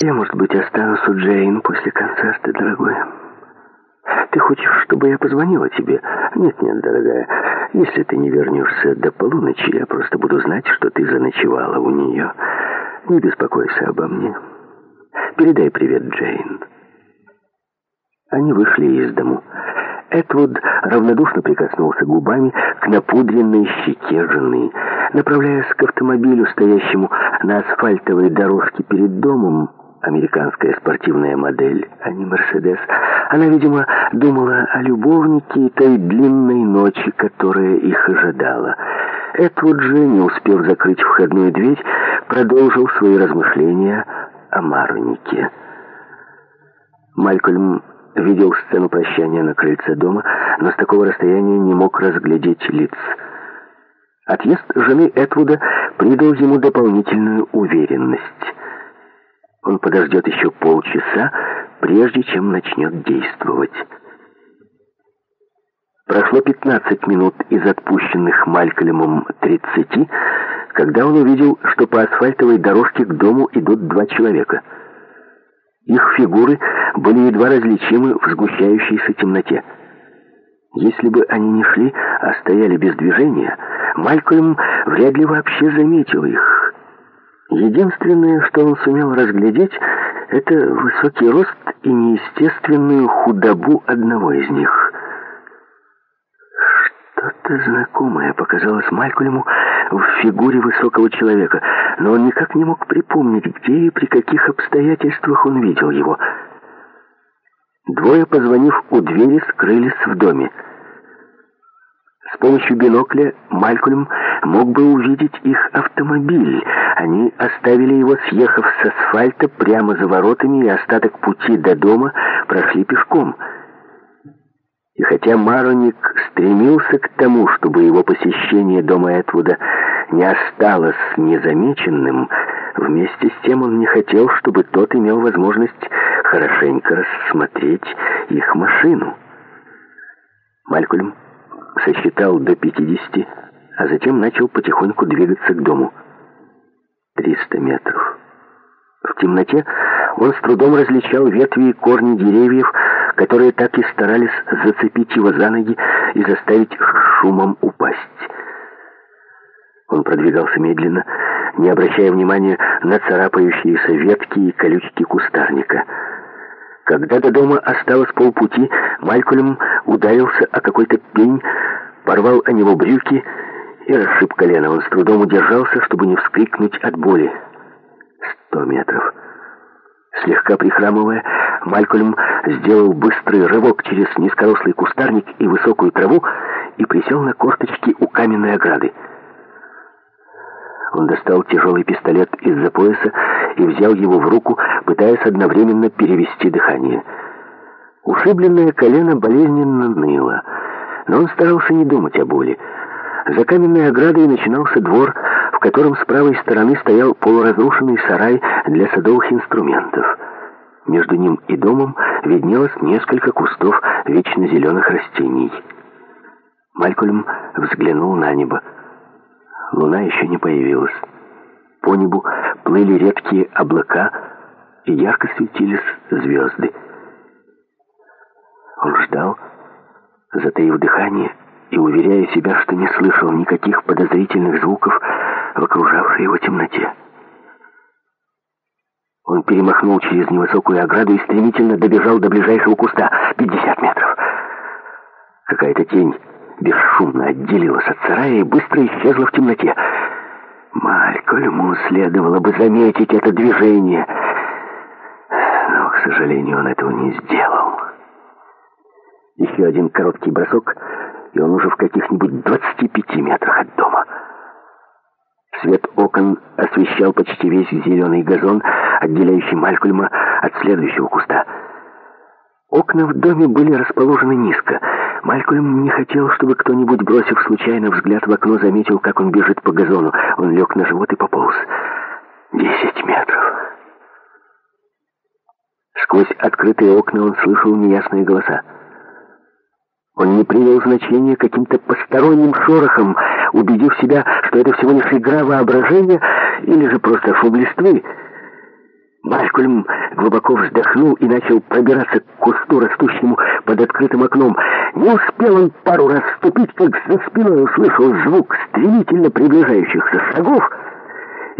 Я, может быть, останусь у Джейн после концерта, дорогой. Ты хочешь, чтобы я позвонила тебе? Нет, дорогая. Если ты не вернешься до полуночи, я просто буду знать, что ты заночевала у нее. Не беспокойся обо мне. Передай привет Джейн. Они вышли из дому. Этвуд равнодушно прикоснулся губами к напудренной щеке жены. Направляясь к автомобилю, стоящему на асфальтовой дорожке перед домом, американская спортивная модель, а не Мерседес, она, видимо, думала о любовнике и той длинной ночи, которая их ожидала. Этвуд же, не успев закрыть входную дверь, продолжил свои размышления о Маронике. Малькольм видел сцену прощания на крыльце дома, но с такого расстояния не мог разглядеть лиц. Отъезд жены Этвуда придал ему дополнительную уверенность. Он подождет еще полчаса, прежде чем начнет действовать. Прошло 15 минут из отпущенных Малькольмом 30, когда он увидел, что по асфальтовой дорожке к дому идут два человека. Их фигуры были едва различимы в сгущающейся темноте. Если бы они не шли, а стояли без движения, Малькольм вряд ли вообще заметил их. Единственное, что он сумел разглядеть, это высокий рост и неестественную худобу одного из них. Что-то знакомое показалось Малькольму в фигуре высокого человека, но он никак не мог припомнить, где и при каких обстоятельствах он видел его. Двое, позвонив у двери, скрылись в доме. С помощью бинокля Малькольм мог бы увидеть их автомобиль. Они оставили его, съехав с асфальта прямо за воротами, и остаток пути до дома прошли пешком. И хотя Мароник стремился к тому, чтобы его посещение дома Этвуда не осталось незамеченным, вместе с тем он не хотел, чтобы тот имел возможность хорошенько рассмотреть их машину. Малькольм сосчитал до 50, а затем начал потихоньку двигаться к дому. 300 метров. В темноте он с трудом различал ветви и корни деревьев, которые так и старались зацепить его за ноги и заставить шумом упасть. Он продвигался медленно, не обращая внимания на царапающиеся ветки и колючки кустарника. Когда до дома осталось полпути, Малькольм ударился о какой-то пень, порвал о него брюки и расшиб колено. Он с трудом удержался, чтобы не вскрикнуть от боли. 100 метров. Слегка прихрамывая, Малькольм сделал быстрый рывок через низкорослый кустарник и высокую траву и присел на корточки у каменной ограды. Он достал тяжелый пистолет из-за пояса и взял его в руку, пытаясь одновременно перевести дыхание. Ушибленное колено болезненно ныло, но он старался не думать о боли. За каменной оградой начинался двор, в котором с правой стороны стоял полуразрушенный сарай для садовых инструментов. Между ним и домом виднелось несколько кустов вечно зеленых растений. Малькольм взглянул на небо. Луна еще не появилась. По небу плыли редкие облака, и ярко светились звезды. Он ждал, затаив дыхание и уверяя себя, что не слышал никаких подозрительных звуков в окружавшей его темноте. Он перемахнул через невысокую ограду и стремительно добежал до ближайшего куста. 50 метров. Какая-то тень бесшумно отделилась от сарая и быстро исчезла в темноте. Малькольму следовало бы заметить это движение, но, к сожалению, он этого не сделал. Еще один короткий бросок, и он уже в каких-нибудь 25 метрах от дома. Свет окон освещал почти весь зеленый газон, отделяющий Малькольма от следующего куста. Окна в доме были расположены низко. Малькольм не хотел, чтобы кто-нибудь, бросив случайно взгляд в окно, заметил, как он бежит по газону. Он лег на живот и пополз. 10 метров. Сквозь открытые окна он слышал неясные голоса. Он не придал значения каким-то посторонним шорохам, убедив себя, что это всего лишь игра воображения или же просто шум листвы. Малькольм глубоко вздохнул и начал пробираться к кусту, растущему под открытым окном. Не успел он пару раз ступить, как за спиной услышал звук стремительно приближающихся шагов,